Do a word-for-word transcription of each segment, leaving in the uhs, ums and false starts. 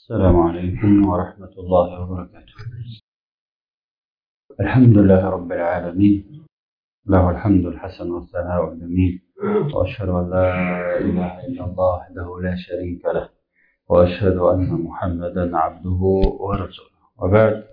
السلام عليكم ورحمة الله وبركاته. الحمد لله رب العالمين، له الحمد الحسن والثناء الجميل، وأشهد أن لا إله إلا الله وحده لا شريك له، وأشهد أن محمدا عبده ورسوله، وبعد،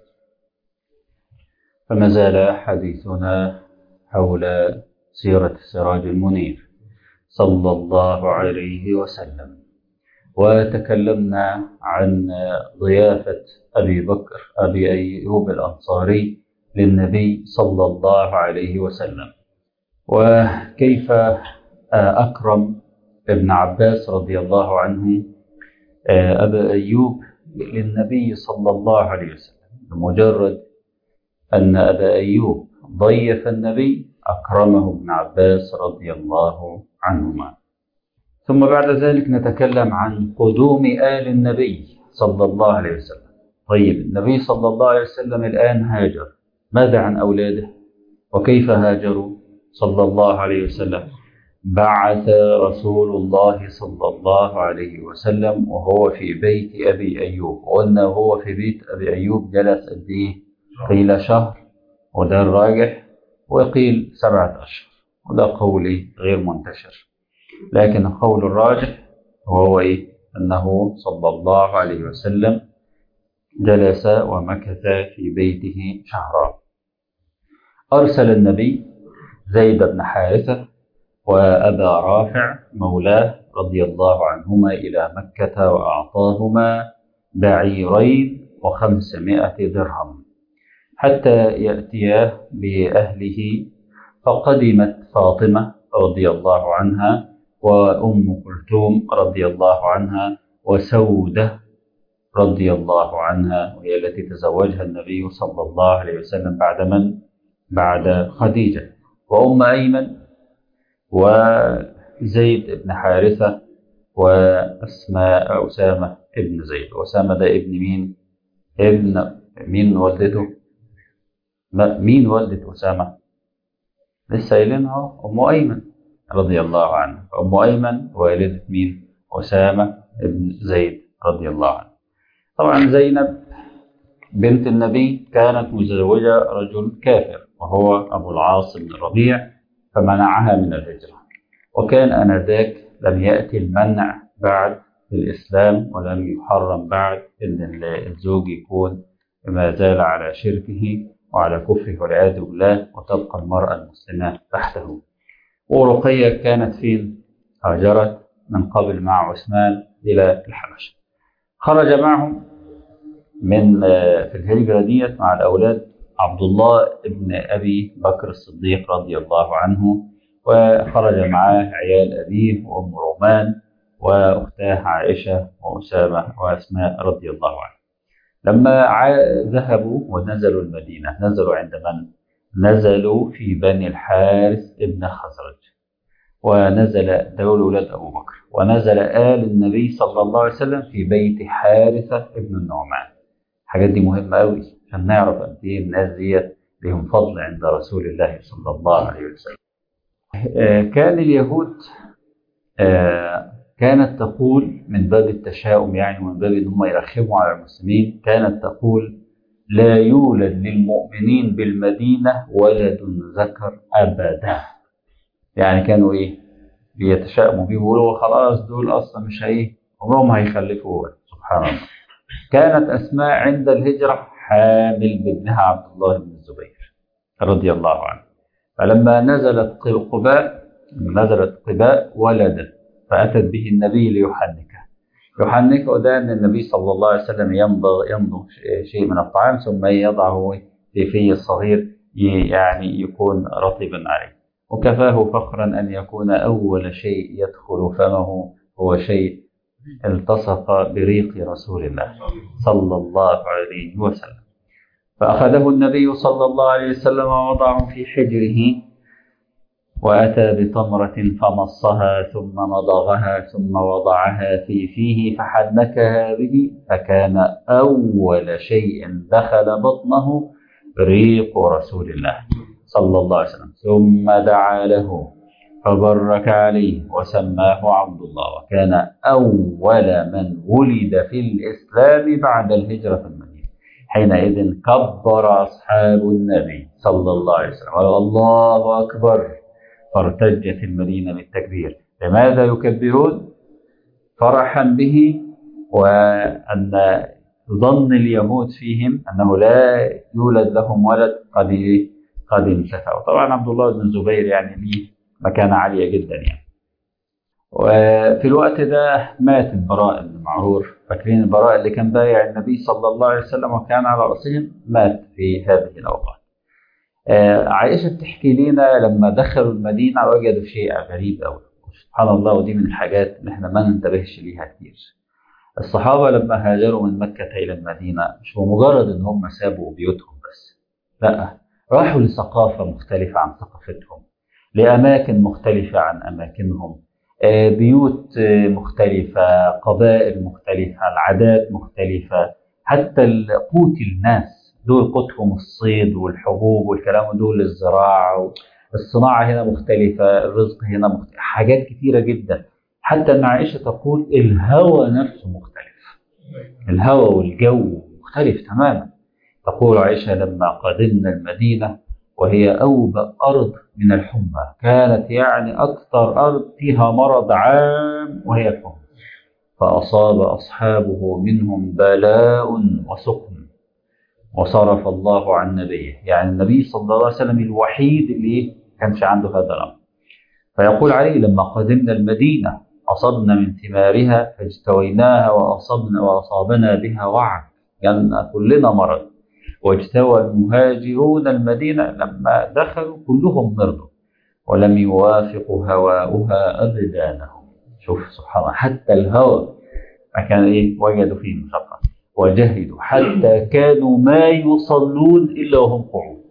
فما زال حديثنا حول سيرة السراج المنير صلى الله عليه وسلم، وتكلمنا عن ضيافة أبي بكر أبي أيوب الأنصاري للنبي صلى الله عليه وسلم، وكيف أكرم ابن عباس رضي الله عنه أبا أيوب للنبي صلى الله عليه وسلم. بمجرد أن أبا أيوب ضيف النبي أكرمه ابن عباس رضي الله عنهما. ثم بعد ذلك نتكلم عن قدوم آل النبي صلى الله عليه وسلم. طيب، النبي صلى الله عليه وسلم الآن هاجر، ماذا عن أولاده؟ وكيف هاجروا صلى الله عليه وسلم؟ بعث رسول الله صلى الله عليه وسلم وهو في بيت أبي أيوب، وقلنا هو في بيت أبي أيوب جلس قد إيه؟ قيل شهر، وده الراجح، وقيل سبعة أشهر، وده قولي غير منتشر، لكن القول الراجح هو إيه؟ أنه صلى الله عليه وسلم جلس ومكث في بيته شهرا. أرسل النبي زيد بن حارثة وأبا رافع مولاه رضي الله عنهما إلى مكة، وأعطاهما بعيرين وخمسمائة درهم حتى يأتيا بأهله. فقدمت فاطمة رضي الله عنها، وأم كلثوم رضي الله عنها، وسودة رضي الله عنها، وهي التي تزوجها النبي صلى الله عليه وسلم بعد من؟ بعد خديجة، وأم أيمن، وزيد بن حارثة، وأسماء أسامة ابن زيد. أسامة ده ابن مين؟ ابن مين والدته؟ مين والدة أسامة؟ لسه قايلينها أم أيمن رضي الله عنها. أم أيمن والدة مين؟ أسامة بن زيد رضي الله عنه. طبعا زينب بنت النبي كانت متزوجة رجل كافر وهو أبو العاص بن الربيع، فمنعها من الهجرة، وكان آنذاك لم يأتي المنع بعد الإسلام، ولم يحرم بعد أن الزوج يكون ما زال على شركه وعلى كفره والعياذ بالله، وتبقى المرأة المسلمة تحته. ورقية كانت فين؟ هاجرت من قبل مع عثمان إلى الحبشة. خرج معهم من في الهجرة ديت مع الأولاد عبد الله ابن أبي بكر الصديق رضي الله عنه، وخرج معاه عيال أبيه وأم رومان وأختاه عائشة وأسامة وأسماء رضي الله عنه. لما ذهبوا ونزلوا المدينة، نزلوا عند من؟ نزلوا في بني الحارث ابن خزرج، ونزل دول ولاد أبو بكر، ونزل آل النبي صلى الله عليه وسلم في بيت حارثة ابن النعمان. الحاجات دي مهمة أوي عشان نعرف قد إيه الناس ديت لهم فضل عند رسول الله صلى الله عليه وسلم. آه كان اليهود آه كانت تقول من باب التشاؤم، يعني ومن باب ان هم يرخموا على المسلمين، كانت تقول: لا يولد للمؤمنين بالمدينة ولد ذكر أبدا. يعني كانوا إيه؟ بيتشائموا بيه، بيقولوا خلاص دول أصلا مش هي عمرهم هيخلفوا. سبحان الله. كانت أسماء عند الهجرة حامل بابنها عبد الله بن الزبير رضي الله عنه، فلما نزلت قباء نزلت قباء ولدت، فأتت به النبي ليحنكه. يحنكه ده أن النبي صلى الله عليه وسلم يمضغ يمضغ شيء من الطعام ثم يضعه في في الصغير، يعني يكون رطبا عليه، وكفاه فخرا أن يكون أول شيء يدخل فمه هو شيء التصق بريق رسول الله صلى الله عليه وسلم. فأخذه النبي صلى الله عليه وسلم ووضعه في حجره، وأتى بتمرة فمصها ثم مضغها ثم وضعها في فيه فحنكها به، فكان أول شيء دخل بطنه ريق رسول الله صلى الله عليه وسلم. ثم دعا له فبرك عليه وسماه عبد الله، وكان أول من ولد في الإسلام بعد الهجرة في المدينة. حينئذ كبر أصحاب النبي صلى الله عليه وسلم قال الله أكبر، فارتجت المدينة بالتكبير. لماذا يكبرون؟ فرحا به، وأن ظن اليهود فيهم أنه لا يولد لهم ولد قد قد انتفى. طبعا عبد الله بن الزبير يعني ليه مكانة عالية جدا يعني. وفي الوقت ده مات البراء بن معرور، فاكرين البراء اللي كان بايع النبي صلى الله عليه وسلم وكان على رأسهم؟ مات في هذه الأوقات. عائشة بتحكي لنا لما دخلوا المدينة وجدوا شيء غريب أوي، سبحان الله، ودي من الحاجات اللي احنا ما ننتبهش ليها كتير. الصحابة لما هاجروا من مكة إلى المدينة مش بمجرد إن هم سابوا بيوتهم بس، لا، راحوا لثقافة مختلفة عن ثقافتهم، لأماكن مختلفة عن أماكنهم، بيوت مختلفة، قبائل مختلفة، العادات مختلفة، حتى قوت الناس دول قوتهم الصيد والحبوب والكلام، دول الزراعة، الصناعة هنا مختلفة، الرزق هنا مختلف، حاجات كثيرة جدا. حتى أن عائشة تقول الهوى نفسه مختلف، الهوى والجو مختلف تماما. تقول عائشة لما قدمنا المدينة وهي أوبأ أرض من الحمى، كانت يعني أكثر أرض فيها مرض عام وهي الحمى، فأصاب أصحابه منهم بلاء وسقم وصرف الله عن نبيه. يعني النبي صلى الله عليه وسلم الوحيد اللي كانش عنده هذا الأمر. فيقول عليه لما قدمنا المدينة أصبنا من ثمارها فاجتويناها وأصبنا وأصابنا بها وعك، يعني كلنا مرض. واجتوى المهاجرون المدينة لما دخلوا كلهم مرضوا ولم يوافقوا هواؤها أبدانهم. شوف سبحان الله، حتى الهواء كان إيه؟ وجدوا فيه مشقة وجهدوا، حتى كانوا ما يصلون إلا وهم قعود.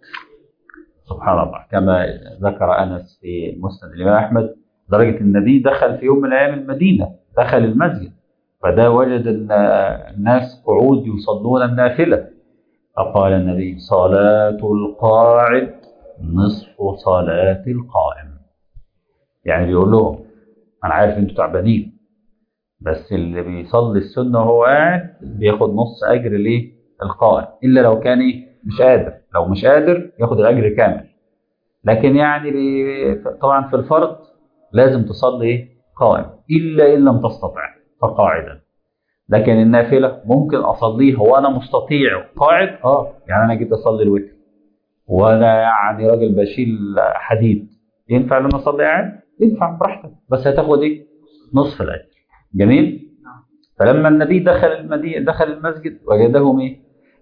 سبحان الله، كما ذكر أنس في مسند الإمام أحمد، درجة النبي دخل في يوم من الأيام المدينة، دخل المسجد، فده وجد الناس قعود يصلون النافلة، فقال النبي صلاة القاعد نصف صلاة القائم. يعني بيقول لهم أنا عارف أنتوا تعبانين، بس اللي بيصلي السنة وهو قاعد بياخد نص أجر ليه القائم، إلا لو كان مش قادر، لو مش قادر ياخد الأجر كامل. لكن يعني طبعا في الفرض لازم تصلي قائم، إلا إن لم تستطع فقاعدا. لكن النافلة ممكن أصليها وأنا مستطيع قاعد، آه يعني أنا جيت أصلي الوتر وأنا يعني راجل بشيل حديد، ينفع لما أصلي قاعد؟ ينفع براحتك، بس هتاخد إيه؟ نصف الأجر. جميل؟ فلما النبي دخل المدينة دخل المسجد وجدهم إيه؟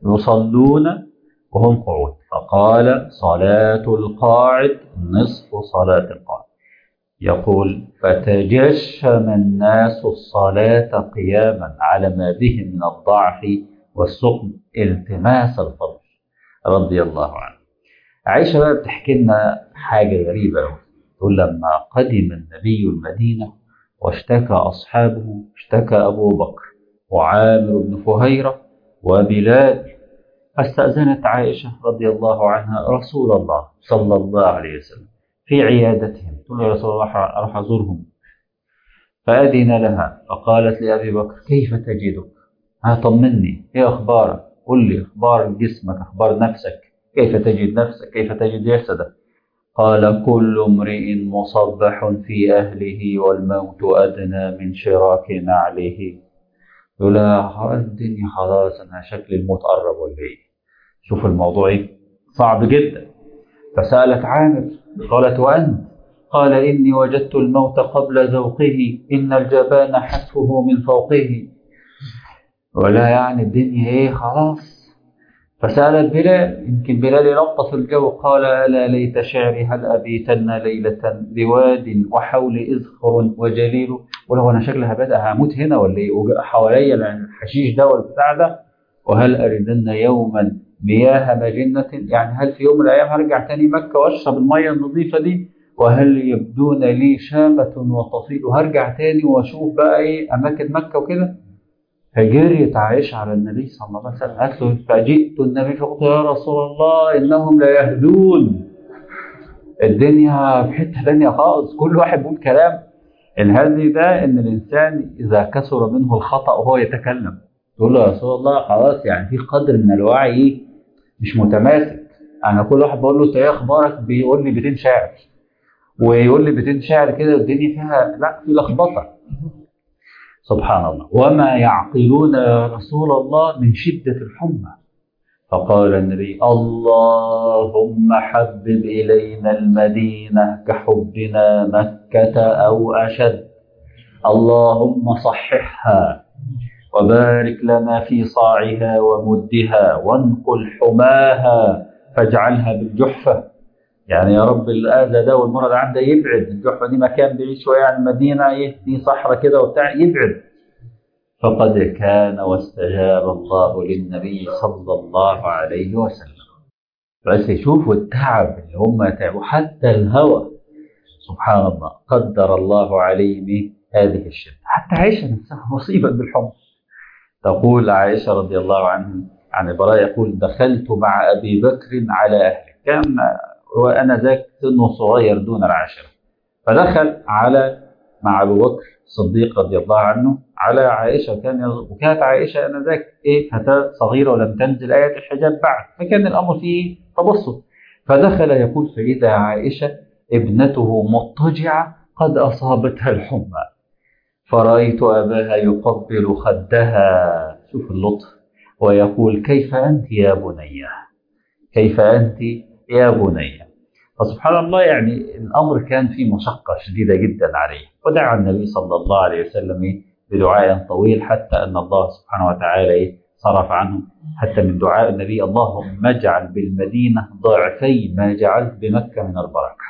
يصلون وهم قعود، فقال صلاة القاعد نصف صلاة القائم. يقول فتجشم الناس الصلاة قياما على ما بهم من الضعف والسقم التماس الفضل رضي الله عنه. عائشة بقى بتحكي لنا حاجة غريبة أوي، تقول لما قدم النبي المدينة واشتكى أصحابه، اشتكى أبو بكر وعامر بن فهيرة وبلال، فاستأذنت عائشة رضي الله عنها رسول الله صلى الله عليه وسلم في عيادتهم، تقول يا رسول الله أروح أزورهم، فأذن لها، فقالت لأبي بكر كيف تجدك؟ ها طمني، إيه أخبارك؟ قل لي أخبار جسمك، أخبار نفسك، كيف تجد نفسك، كيف تجد جسدك؟ قال كل امرئ مصبح في أهله والموت أدنى من شراك نعله. يقول لها الدنيا خلاص، أنا شكل الموت قرب ولا إيه؟ شوف الموضوع إيه؟ صعب جدا. فسألت عامر قالت وأنت؟ قال إني وجدت الموت قبل ذوقه، إن الجبان حتفه من فوقه. ولا يعني الدنيا إيه خلاص. فسألت بلال، يمكن بلال يلطف الجو، قال ألا ليت شعري هل أبيتن ليلة بواد وحول إذخر وجليل. ولو أنا شكلها بدأ هموت هنا ولا إيه؟ حواليا الحشيش ده والبتاع ده. وهل أردن يوما مياه مجنة، يعني هل في يوم من الأيام هرجع تاني مكة وأشرب المية النظيفة دي؟ وهل يبدون لي شامة وطفيل، وهرجع تاني وأشوف بقى إيه أماكن مكة وكده. فجريت عائشة على النبي صلى الله عليه وسلم قالت له فجئت النبي فقلت يا رسول الله إنهم لا يهدون. الدنيا في حته ثانيه خالص، كل واحد بيقول كلام. الهدي ده ان الانسان اذا كثر منه الخطا وهو يتكلم تقول له يا رسول الله خلاص، يعني في قدر من الوعي إيه؟ مش متماسك. انا كل واحد بقول له انت ايه اخبارك بيقول لي بيتين شعر، ويقول لي بيتين شعر كده والدنيا فيها لا في لخبطه. سبحان الله. وما يعقلون يا رسول الله من شده الحمى. فقال النبي اللهم حبب إلينا المدينة كحبنا مكة أو أشد، اللهم صححها وبارك لنا في صاعها ومدها وانقل حماها فاجعلها بالجحفة. يعني يا رب الأذى ده والمرض عنده يبعد. الجحفة دي مكان بعيد شوية عن المدينة، إيه دي صحراء كده وبتاع، يبعد. فقد كان واستجاب الله للنبي صلى الله عليه وسلم. بس يشوفوا التعب اللي هم تعبوا، حتى الهوى سبحان الله قدر الله عليه هذه الشدة. حتى عائشة نفسها مصيبة بالحب. تقول عائشة رضي الله عنها عن البراء يقول دخلت مع أبي بكر على أهله، كان وأنا ذاك سنه صغير دون العاشرة، فدخل على مع أبو بكر الصديق رضي الله عنه على عائشة، وكان وكانت عائشة آنذاك إيه فتاة صغيرة ولم تنزل آية الحجاب بعد، فكان الأمر فيه تبسط. فدخل يقول فإذا عائشة ابنته مضطجعة قد أصابتها الحمى، فرأيت أباها يقبل خدها، شوف اللطف، ويقول كيف أنت يا بنية، كيف أنت يا بنية. فسبحان الله يعني الأمر كان فيه مشقة شديدة جدا عليه، ودعا النبي صلى الله عليه وسلم بدعاء طويل حتى أن الله سبحانه وتعالى صرف عنه، حتى من دعاء النبي اللهم اجعل بالمدينة ضعفي ما جعلت بمكة من البركة.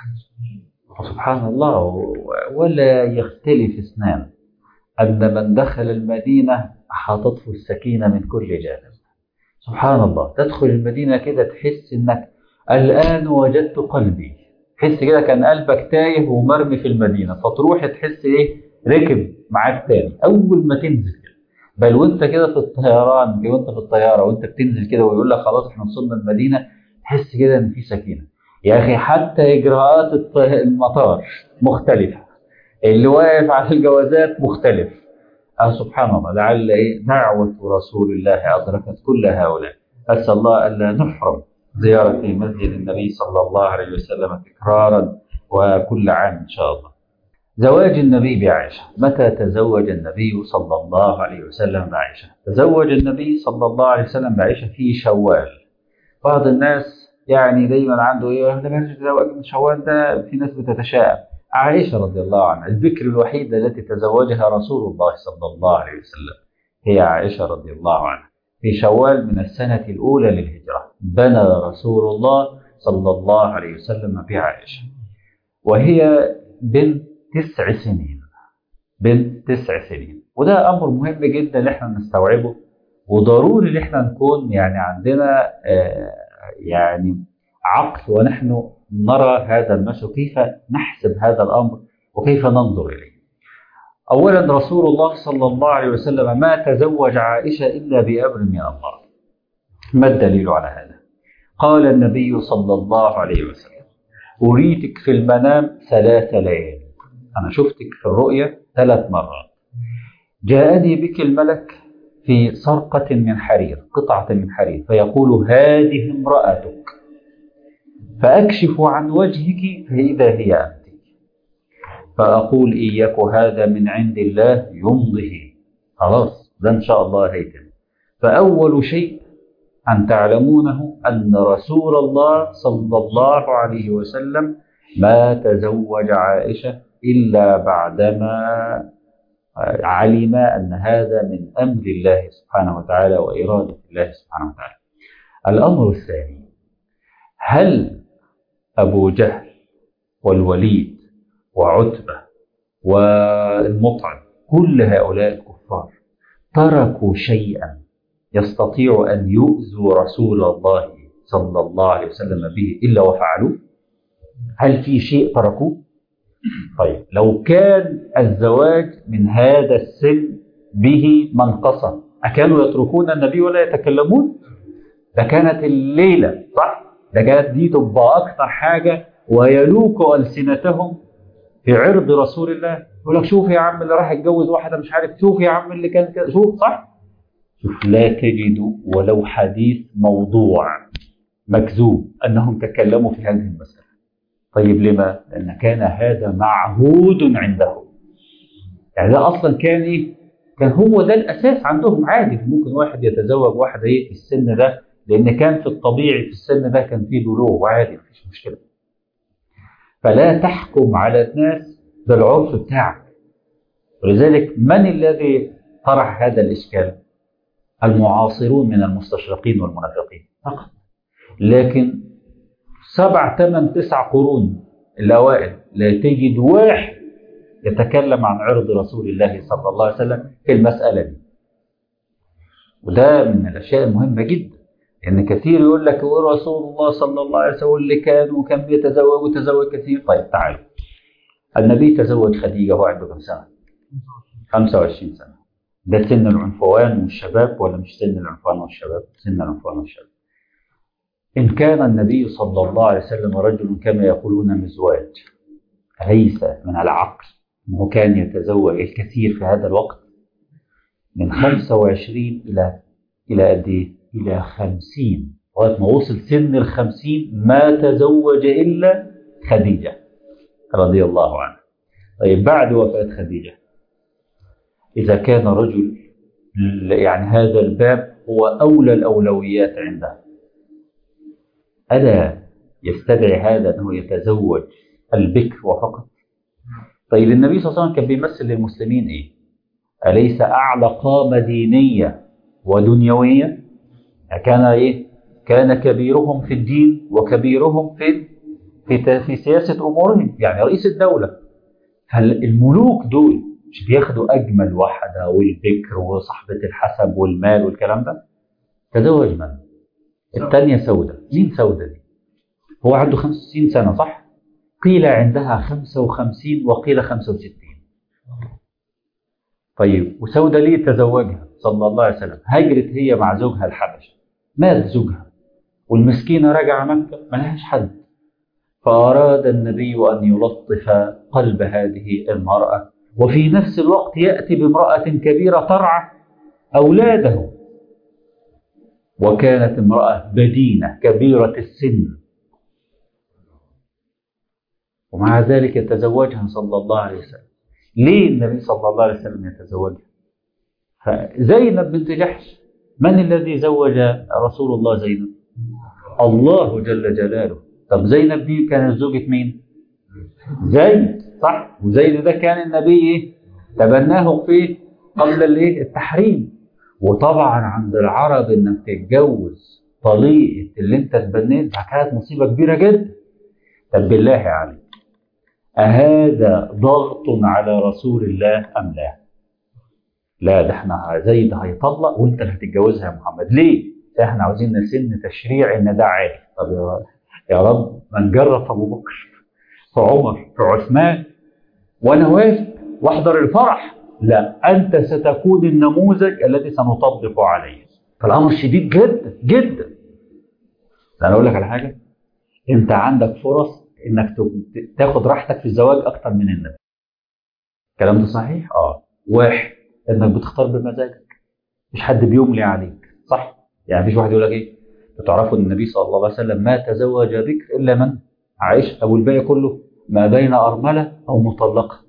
سبحان الله. ولا يختلف اثنان أن من دخل المدينة أحاطته السكينة من كل جانب. سبحان الله، تدخل المدينة كده تحس إنك الآن وجدت قلبي، تحس كده كان قلبك تايه ومرمي في المدينة، فتروح تحس إيه ركب معاك تاني أول ما تنزل كده. بل وأنت كده في الطيران، وأنت في الطيارة وأنت بتنزل كده ويقول لك خلاص إحنا وصلنا المدينة، تحس كده إن في سكينة. يا أخي حتى إجراءات المطار مختلفة، اللي واقف على الجوازات مختلف. آه سبحان الله. لعل إيه دعوة رسول الله أدركت كل هؤلاء. أسأل الله ألا نحرم زيارة مسجد النبي صلى الله عليه وسلم تكرارا وكل عام إن شاء الله. زواج النبي بعائشة. متى تزوج النبي صلى الله عليه وسلم بعائشة؟ تزوج النبي صلى الله عليه وسلم بعائشة في شوال. بعض الناس يعني دايما عنده ايه ده ماشي زواج من شوال، ده في ناس بتتشائم. عائشة رضي الله عنها البكر الوحيدة التي تزوجها رسول الله صلى الله عليه وسلم هي عائشة رضي الله عنها في شوال من السنة الأولى للهجرة. بنى رسول الله صلى الله عليه وسلم بعائشة وهي بنت تسع سنين، بنت تسع سنين. وده أمر مهم جدا اللي احنا نستوعبه، وضروري اللي احنا نكون يعني عندنا آه يعني عقل ونحن نرى هذا المشهد، كيف نحسب هذا الأمر وكيف ننظر إليه. أولا رسول الله صلى الله عليه وسلم ما تزوج عائشة إلا بأمر من الله. ما الدليل على هذا؟ قال النبي صلى الله عليه وسلم أريتك في المنام ثلاث ليالي، أنا شفتك في الرؤيا ثلاث مرات. جاءني بك الملك في سرقة من حرير، قطعة من حرير، فيقول هذه امرأتك، فأكشف عن وجهك فإذا هي أنت، فأقول إياك هذا من عند الله يمضه، خلاص ده إن شاء الله هيتم. فأول شيء أن تعلمونه أن رسول الله صلى الله عليه وسلم ما تزوج عائشة إلا بعدما علم أن هذا من أمر الله سبحانه وتعالى وإرادة الله سبحانه وتعالى. الأمر الثاني، هل أبو جهل والوليد وعتبة والمطعم كل هؤلاء الكفار تركوا شيئا يستطيع أن يؤذوا رسول الله صلى الله عليه وسلم به إلا وفعلوه؟ هل في شيء تركوه؟ طيب لو كان الزواج من هذا السن به منقصة أكانوا يتركون النبي ولا يتكلمون؟ ده كانت الليلة صح؟ ده كانت دي تبقى أكثر حاجة ويلوك ألسنتهم في عرض رسول الله. يقول لك شوف يا عم اللي راح يتجوز واحدة مش عارف، شوف يا عم اللي كان كده، شوف صح؟ شوف لا تجد ولو حديث موضوع مكذوب أنهم تكلموا في هذه المسألة. طيب لما؟ لأن كان هذا معهود عندهم. يعني ده أصلا كان إيه؟ كان هو ده الأساس عندهم. عادي ممكن واحد يتزوج واحدة إيه في السن ده، لأن كان في الطبيعي في السن ده كان فيه بلوغ وعادي مفيش مشكلة. فلا تحكم على الناس بالعرف بتاعك. ولذلك من الذي طرح هذا الإشكال؟ المعاصرون من المستشرقين والمنافقين فقط. لكن سبع ثمان تسع قرون الأوائل لا تجد واحد يتكلم عن عرض رسول الله صلى الله عليه وسلم في المسألة دي. وده من الأشياء المهمة جدا، لأن كثير يقول لك ورسول الله صلى الله عليه وسلم اللي كان وكان بيتزوج وتزوج كثير. طيب تعالوا، النبي تزوج خديجة وهو عنده كم سنة؟ خمسة وعشرين سنة. ده سن العنفوان والشباب ولا مش سن العنفوان والشباب؟ سن العنفوان والشباب. إن كان النبي صلى الله عليه وسلم رجل كما يقولون مزواج، ليس من العقل أنه كان يتزوج الكثير في هذا الوقت؟ من خمسة وعشرين إلى إلى قد إيه؟ إلى خمسين، لغاية ما وصل سن الخمسين ما تزوج إلا خديجة رضي الله عنها. طيب بعد وفاة خديجة، إذا كان رجل يعني هذا الباب هو أولى الأولويات عنده، ألا يستدعي هذا أنه يتزوج البكر وفقط؟ طيب النبي صلى الله عليه وسلم كان بيمثل للمسلمين إيه؟ أليس أعلى قامة دينية ودنيوية؟ كان إيه؟ كان كبيرهم في الدين وكبيرهم في في في سياسة أمورهم، يعني رئيس الدولة. هل الملوك دول مش بياخدوا أجمل واحدة والبكر وصاحبة الحسب والمال والكلام ده؟ تزوج من؟ الثانية سودة. مين سودة دي؟ هو عنده خمسة وستين سنة صح؟ قيل عندها خمسة وخمسين وقيل خمسة وستين. طيب وسودة ليه تزوجها صلى الله عليه وسلم؟ هجرت هي مع زوجها الحبشة، مات زوجها والمسكينة رجع مكة ملهاش حد، فأراد النبي أن يلطف قلب هذه المرأة وفي نفس الوقت يأتي بامرأة كبيرة ترعى أولاده، وكانت امرأة بدينة كبيرة السن، ومع ذلك يتزوجها صلى الله عليه وسلم. ليه النبي صلى الله عليه وسلم يتزوجها؟ فزينب بنت جحش، من الذي زوج رسول الله زينب؟ الله جل جلاله. طب زينب دي كانت زوجة مين؟ زيد صح؟ وزيد ده كان النبي تبناه في قبل الايه؟ التحريم. وطبعا عند العرب انك تتجوز طليقة اللي انت تبنيتها كانت مصيبة كبيرة جدا. طب بالله عليك، أهذا ضغط على رسول الله أم لا؟ لا، ده احنا زيد هيطلق وانت اللي هتتجوزها يا محمد. ليه؟ احنا عاوزين نسن تشريع ان ده عادي. طب يا رب ما نجرب في ابو بكر في عمر في عثمان وانا واقف واحضر الفرح. لا، انت ستكون النموذج الذي سنطبق عليه. فالامر شديد جدا جدا. انا اقول لك على حاجه، انت عندك فرص انك تاخد راحتك في الزواج اكتر من النبي. الكلام ده صحيح؟ اه. واحد، انك بتختار بمزاجك، مش حد بيملي عليك صح؟ يعني مفيش واحد يقول لك ايه؟ تعرفوا ان النبي صلى الله عليه وسلم ما تزوج بكر الا من عائشه، او الباقي كله ما بين ارمله او مطلقه.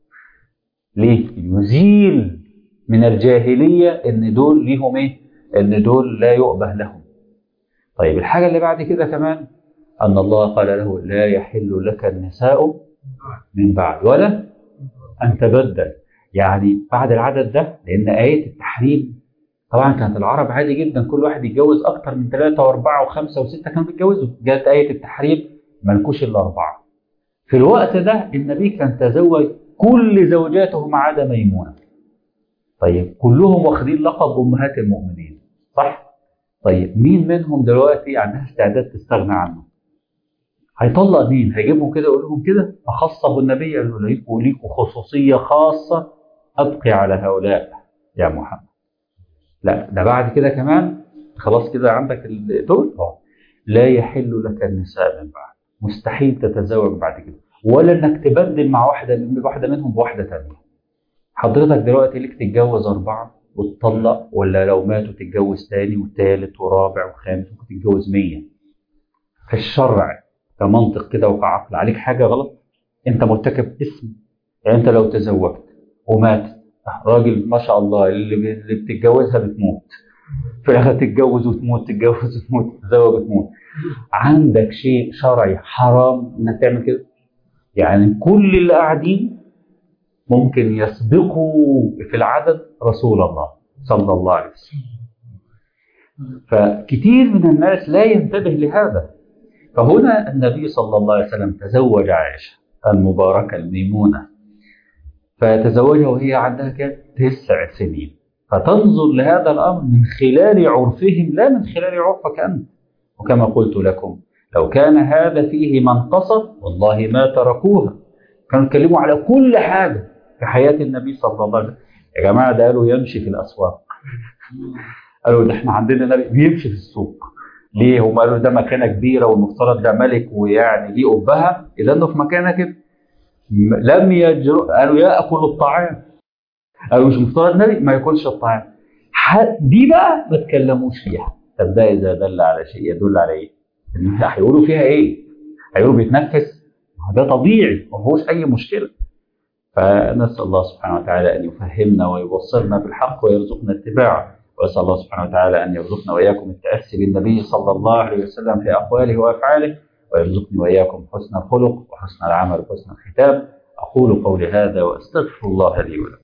ليه؟ يزيل من الجاهليه ان دول ليهم ايه؟ ان دول لا يؤبه لهم. طيب الحاجه اللي بعد كده كمان ان الله قال له لا يحل لك النساء من بعد ولا ان تبدل. يعني بعد العدد ده، لان ايه التحريم طبعا كانت العرب عادي جدا كل واحد يتجوز اكتر من ثلاثه واربعه وخمسه وسته كانوا بيتجوزوا. جاءت ايه التحريم ملكوش الا اربعه. في الوقت ده النبي كان تزوج كل زوجاته ما عدا ميمونه. طيب كلهم واخدين لقب امهات المؤمنين صح؟ طيب مين منهم دلوقتي عندها استعداد تستغنى عنه؟ هيطلق مين؟ هيجيبهم كده يقول لهم كده اخصه النبي قال له ليكوا ليكوا خصوصيه خاصه ابقي على هؤلاء يا محمد. لا، ده بعد كده كمان خلاص كده عندك دول لا يحل لك النساء من بعد مستحيل تتزوج بعد كده، ولا انك تبدل مع واحده واحده منهم بواحده ثانيه. حضرتك دلوقتي ليك تتجوز اربعه وتطلق، ولا لو ماتوا تتجوز تاني وثالث ورابع وخامس، ممكن تتجوز مية. في الشرع كمنطق كده وكعقل عليك حاجه غلط؟ انت مرتكب اسم. يعني انت لو تزوجت ومات راجل ما شاء الله، اللي اللي بتتجوزها بتموت في الاخر، تتجوز وتموت، تتجوز وتموت، تتزوج وتموت. عندك شيء شرعي حرام انك تعمل كده؟ يعني كل اللي قاعدين ممكن يسبقوا في العدد رسول الله صلى الله عليه وسلم. فكتير من الناس لا ينتبه لهذا. فهنا النبي صلى الله عليه وسلم تزوج عائشة المباركة الميمونة، فتزوجها وهي عندها كام؟ تسع سنين. فتنظر لهذا الأمر من خلال عرفهم لا من خلال عرفك أنت. وكما قلت لكم لو كان هذا فيه منقصة والله ما تركوها، كانوا يتكلموا على كل حاجة في حياة النبي صلى الله عليه وسلم. يا جماعة ده قالوا يمشي في الأسواق، قالوا ده احنا عندنا نبي بيمشي في السوق. ليه؟ هم قالوا ده مكانة كبيرة والمفترض ده ملك ويعني ليه أبهة، إذا أنه في مكانة كده لم يجرؤ. قالوا يأكل الطعام، قالوا مش مفترض نبي ما ياكلش الطعام. دي بقى ما تكلموش فيها. طب ده إذا دل على شيء يدل على إيه؟ إن هيقولوا فيها إيه؟ هيقولوا بيتنفس؟ ده طبيعي ما فيهوش أي مشكلة. فنسأل الله سبحانه وتعالى أن يفهمنا ويبصرنا بالحق ويرزقنا اتباعه، وأسأل الله سبحانه وتعالى أن يرزقنا وإياكم التأسي بالنبي صلى الله عليه وسلم في أقواله وأفعاله، ويرزقني وإياكم حسن الخلق وحسن العمل وحسن الختام. أقول قولي هذا وأستغفر الله لي ولكم.